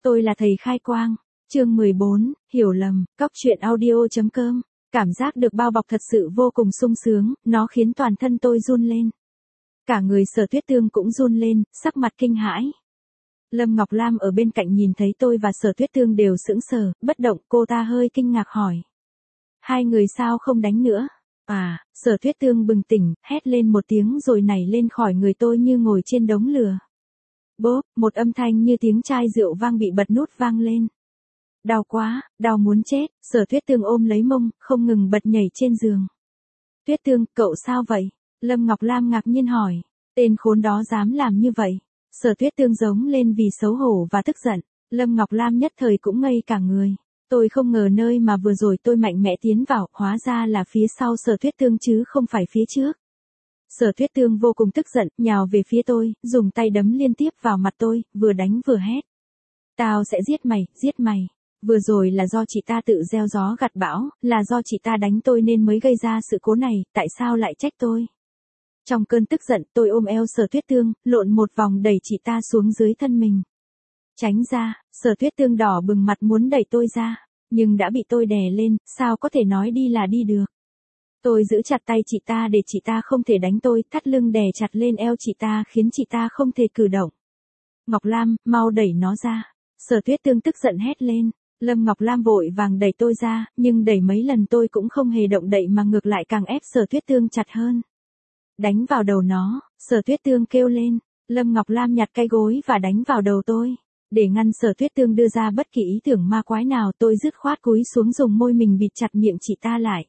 Tôi là thầy khai quang. Chương 14, hiểu lầm, cóc truyện audio.com. Cảm giác được bao bọc thật sự vô cùng sung sướng, nó khiến toàn thân tôi run lên. Cả người Sở Tuyết Tương cũng run lên, sắc mặt kinh hãi. Lâm Ngọc Lam ở bên cạnh nhìn thấy tôi và Sở Tuyết Tương đều sững sờ, bất động, cô ta hơi kinh ngạc hỏi. Hai người sao không đánh nữa? Sở Tuyết Tương bừng tỉnh, hét lên một tiếng rồi nảy lên khỏi người tôi như ngồi trên đống lửa. Bốp, một âm thanh như tiếng chai rượu vang bị bật nút vang lên. Đau quá, đau muốn chết, Sở Tuyết Tương ôm lấy mông, không ngừng bật nhảy trên giường. Tuyết Tương, cậu sao vậy? Lâm Ngọc Lam ngạc nhiên hỏi. Tên khốn đó dám làm như vậy. Sở Tuyết Tương giống lên vì xấu hổ và tức giận. Lâm Ngọc Lam nhất thời cũng ngây cả người. Tôi không ngờ nơi mà vừa rồi tôi mạnh mẽ tiến vào, hóa ra là phía sau Sở Tuyết Tương chứ không phải phía trước. Sở Tuyết Tương vô cùng tức giận, nhào về phía tôi, dùng tay đấm liên tiếp vào mặt tôi, vừa đánh vừa hét. Tao sẽ giết mày. Vừa rồi là do chị ta tự gieo gió gặt bão, là do chị ta đánh tôi nên mới gây ra sự cố này, tại sao lại trách tôi? Trong cơn tức giận, tôi ôm eo Sở Tuyết Tương, lộn một vòng đẩy chị ta xuống dưới thân mình. Tránh ra, Sở Tuyết Tương đỏ bừng mặt muốn đẩy tôi ra, nhưng đã bị tôi đè lên, sao có thể nói đi là đi được. Tôi giữ chặt tay chị ta để chị ta không thể đánh tôi, thắt lưng đè chặt lên eo chị ta khiến chị ta không thể cử động. Ngọc Lam, mau đẩy nó ra. Sở Tuyết Tương tức giận hét lên. Lâm Ngọc Lam vội vàng đẩy tôi ra, nhưng đẩy mấy lần tôi cũng không hề động đậy mà ngược lại càng ép Sở Tuyết Tương chặt hơn. Đánh vào đầu nó, Sở Tuyết Tương kêu lên. Lâm Ngọc Lam nhặt cây gối và đánh vào đầu tôi. Để ngăn Sở Tuyết Tương đưa ra bất kỳ ý tưởng ma quái nào, tôi dứt khoát cúi xuống dùng môi mình bịt chặt miệng chị ta lại.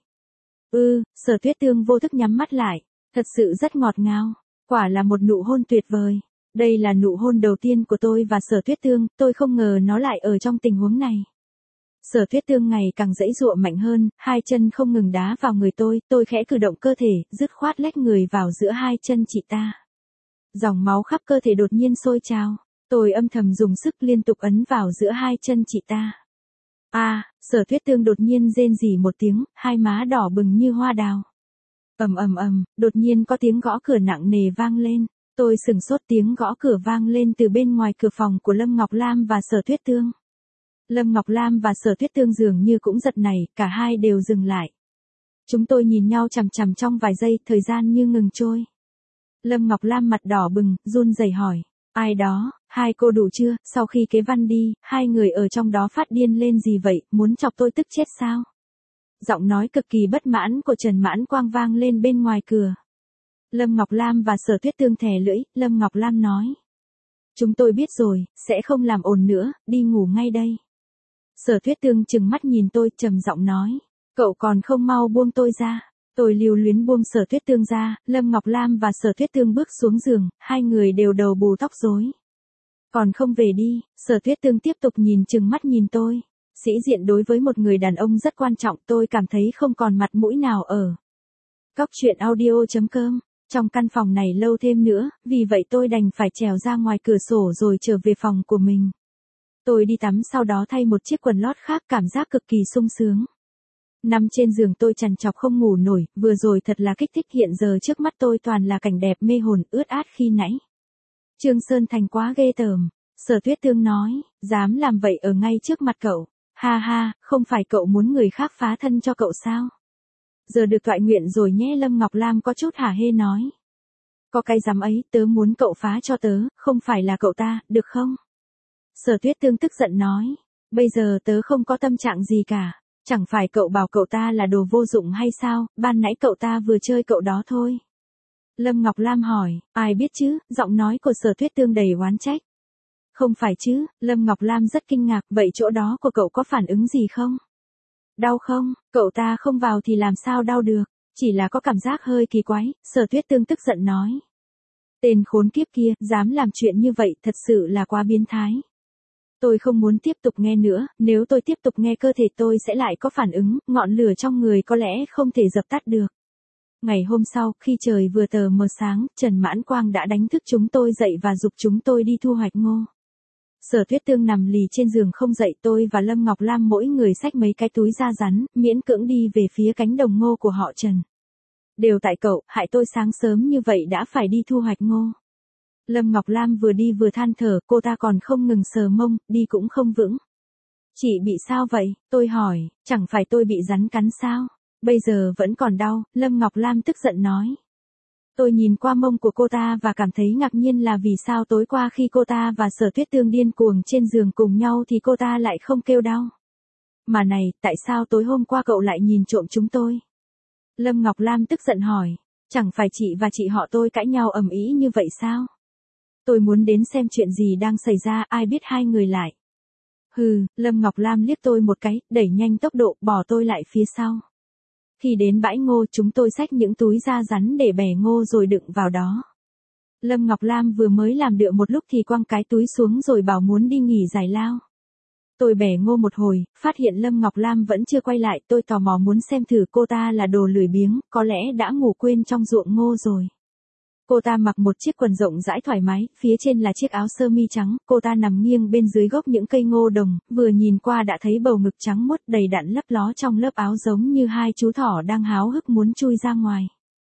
Sở Tuyết Tương vô thức nhắm mắt lại. Thật sự rất ngọt ngào. Quả là một nụ hôn tuyệt vời. Đây là nụ hôn đầu tiên của tôi và Sở Tuyết Tương, tôi không ngờ nó lại ở trong tình huống này. Sở Tuyết Tương ngày càng giãy giụa mạnh hơn, hai chân không ngừng đá vào người tôi khẽ cử động cơ thể, dứt khoát lách người vào giữa hai chân chị ta. Dòng máu khắp cơ thể đột nhiên sôi trào, tôi âm thầm dùng sức liên tục ấn vào giữa hai chân chị ta. Sở Tuyết Tương đột nhiên rên rỉ một tiếng, hai má đỏ bừng như hoa đào. Đột nhiên có tiếng gõ cửa nặng nề vang lên. Tôi sửng sốt, tiếng gõ cửa vang lên từ bên ngoài cửa phòng của Lâm Ngọc Lam và Sở Tuyết Tương. Lâm Ngọc Lam và Sở Tuyết Tương dường như cũng giật nảy, cả hai đều dừng lại. Chúng tôi nhìn nhau chằm chằm trong vài giây, thời gian như ngừng trôi. Lâm Ngọc Lam mặt đỏ bừng, run rẩy hỏi, ai đó, hai cô đủ chưa? Sau khi kế văn đi, hai người ở trong đó phát điên lên gì vậy, muốn chọc tôi tức chết sao? Giọng nói cực kỳ bất mãn của Trần Mãn Quang vang lên bên ngoài cửa. Lâm Ngọc Lam và Sở Tuyết Tương thè lưỡi, Lâm Ngọc Lam nói. Chúng tôi biết rồi, sẽ không làm ồn nữa, đi ngủ ngay đây. Sở Tuyết Tương trừng mắt nhìn tôi, trầm giọng nói. Cậu còn không mau buông tôi ra. Tôi lưu luyến buông Sở Tuyết Tương ra, Lâm Ngọc Lam và Sở Tuyết Tương bước xuống giường, hai người đều đầu bù tóc rối. Còn không về đi, Sở Tuyết Tương tiếp tục trừng mắt nhìn tôi. Sĩ diện đối với một người đàn ông rất quan trọng, tôi cảm thấy không còn mặt mũi nào ở. Cóc truyện audio.com. Trong căn phòng này lâu thêm nữa, vì vậy tôi đành phải trèo ra ngoài cửa sổ rồi trở về phòng của mình. Tôi đi tắm sau đó thay một chiếc quần lót khác, cảm giác cực kỳ sung sướng. Nằm trên giường tôi trằn trọc không ngủ nổi, vừa rồi thật là kích thích, hiện giờ trước mắt tôi toàn là cảnh đẹp mê hồn ướt át khi nãy. Trương Sơn Thành quá ghê tởm. Sở Tuyết Tương nói, dám làm vậy ở ngay trước mặt cậu. Ha ha, không phải cậu muốn người khác phá thân cho cậu sao? Giờ được toại nguyện rồi nhé. Lâm Ngọc Lam có chút hả hê nói. Có cái dám ấy, tớ muốn cậu phá cho tớ, không phải là cậu ta, được không? Sở Tuyết Tương tức giận nói. Bây giờ tớ không có tâm trạng gì cả. Chẳng phải cậu bảo cậu ta là đồ vô dụng hay sao, ban nãy cậu ta vừa chơi cậu đó thôi. Lâm Ngọc Lam hỏi, ai biết chứ, giọng nói của Sở Tuyết Tương đầy oán trách. Không phải chứ, Lâm Ngọc Lam rất kinh ngạc, vậy chỗ đó của cậu có phản ứng gì không? Đau không? Cậu ta không vào thì làm sao đau được, chỉ là có cảm giác hơi kỳ quái, Sở Tuyết Tương tức giận nói. Tên khốn kiếp kia, dám làm chuyện như vậy, thật sự là quá biến thái. Tôi không muốn tiếp tục nghe nữa, nếu tôi tiếp tục nghe cơ thể tôi sẽ lại có phản ứng, ngọn lửa trong người có lẽ không thể dập tắt được. Ngày hôm sau, khi trời vừa tờ mờ sáng, Trần Mãn Quang đã đánh thức chúng tôi dậy và giục chúng tôi đi thu hoạch ngô. Sở Tuyết Tương nằm lì trên giường không dậy, tôi và Lâm Ngọc Lam mỗi người xách mấy cái túi da rắn, miễn cưỡng đi về phía cánh đồng ngô của họ Trần. Đều tại cậu, hại tôi sáng sớm như vậy đã phải đi thu hoạch ngô. Lâm Ngọc Lam vừa đi vừa than thở, cô ta còn không ngừng sờ mông, đi cũng không vững. Chị bị sao vậy? Tôi hỏi, chẳng phải tôi bị rắn cắn sao? Bây giờ vẫn còn đau, Lâm Ngọc Lam tức giận nói. Tôi nhìn qua mông của cô ta và cảm thấy ngạc nhiên là vì sao tối qua khi cô ta và Sở Tuyết Tương điên cuồng trên giường cùng nhau thì cô ta lại không kêu đau. Mà này, tại sao tối hôm qua cậu lại nhìn trộm chúng tôi? Lâm Ngọc Lam tức giận hỏi, chẳng phải chị và chị họ tôi cãi nhau ầm ĩ như vậy sao? Tôi muốn đến xem chuyện gì đang xảy ra, ai biết hai người lại. Hừ, Lâm Ngọc Lam liếc tôi một cái, đẩy nhanh tốc độ, bỏ tôi lại phía sau. Khi đến bãi ngô chúng tôi xách những túi da rắn để bẻ ngô rồi đựng vào đó. Lâm Ngọc Lam vừa mới làm được một lúc thì quăng cái túi xuống rồi bảo muốn đi nghỉ giải lao. Tôi bẻ ngô một hồi, phát hiện Lâm Ngọc Lam vẫn chưa quay lại, tôi tò mò muốn xem thử cô ta là đồ lười biếng, có lẽ đã ngủ quên trong ruộng ngô rồi. Cô ta mặc một chiếc quần rộng rãi thoải mái, phía trên là chiếc áo sơ mi trắng, cô ta nằm nghiêng bên dưới gốc những cây ngô đồng, vừa nhìn qua đã thấy bầu ngực trắng muốt đầy đặn lấp ló trong lớp áo giống như hai chú thỏ đang háo hức muốn chui ra ngoài.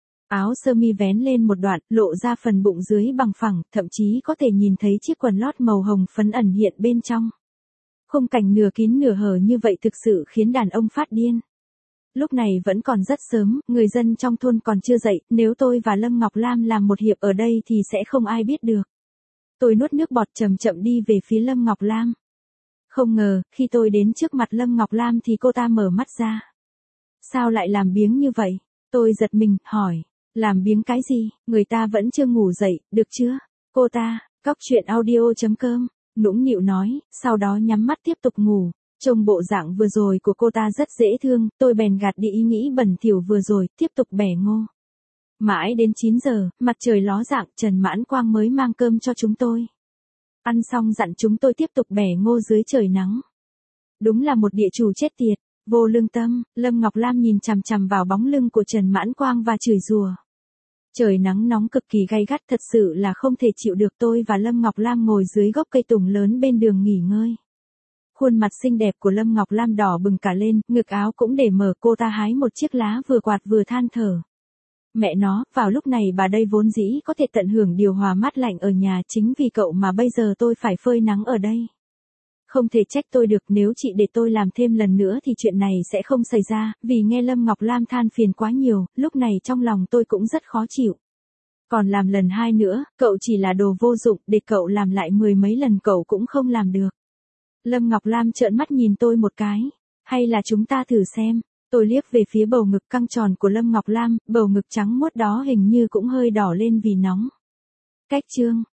Áo sơ mi vén lên một đoạn, lộ ra phần bụng dưới bằng phẳng, thậm chí có thể nhìn thấy chiếc quần lót màu hồng phấn ẩn hiện bên trong. Khung cảnh nửa kín nửa hở như vậy thực sự khiến đàn ông phát điên. Lúc này vẫn còn rất sớm, người dân trong thôn còn chưa dậy, nếu tôi và Lâm Ngọc Lam làm một hiệp ở đây thì sẽ không ai biết được. Tôi nuốt nước bọt chậm chậm đi về phía Lâm Ngọc Lam. Không ngờ, khi tôi đến trước mặt Lâm Ngọc Lam thì cô ta mở mắt ra. Sao lại làm biếng như vậy? Tôi giật mình, hỏi, làm biếng cái gì, người ta vẫn chưa ngủ dậy, được chưa? Cô ta, coctruyện.audio.com, nũng nịu nói, sau đó nhắm mắt tiếp tục ngủ. Trông bộ dạng vừa rồi của cô ta rất dễ thương, tôi bèn gạt đi ý nghĩ bẩn thỉu vừa rồi, tiếp tục bẻ ngô. Mãi đến 9 giờ, mặt trời ló dạng, Trần Mãn Quang mới mang cơm cho chúng tôi. Ăn xong dặn chúng tôi tiếp tục bẻ ngô dưới trời nắng. Đúng là một địa chủ chết tiệt, vô lương tâm, Lâm Ngọc Lam nhìn chằm chằm vào bóng lưng của Trần Mãn Quang và chửi rủa. Trời nắng nóng cực kỳ gay gắt, thật sự là không thể chịu được. Tôi và Lâm Ngọc Lam ngồi dưới gốc cây tùng lớn bên đường nghỉ ngơi. Khuôn mặt xinh đẹp của Lâm Ngọc Lam đỏ bừng cả lên, ngực áo cũng để mở, cô ta hái một chiếc lá vừa quạt vừa than thở. Mẹ nó, vào lúc này bà đây vốn dĩ có thể tận hưởng điều hòa mát lạnh ở nhà, chính vì cậu mà bây giờ tôi phải phơi nắng ở đây. Không thể trách tôi được, nếu chị để tôi làm thêm lần nữa thì chuyện này sẽ không xảy ra, vì nghe Lâm Ngọc Lam than phiền quá nhiều, lúc này trong lòng tôi cũng rất khó chịu. Còn làm lần 2 nữa, cậu chỉ là đồ vô dụng, để cậu làm lại 10 mấy lần cậu cũng không làm được. Lâm Ngọc Lam trợn mắt nhìn tôi một cái. Hay là chúng ta thử xem. Tôi liếc về phía bầu ngực căng tròn của Lâm Ngọc Lam, bầu ngực trắng muốt đó hình như cũng hơi đỏ lên vì nóng. Cách chương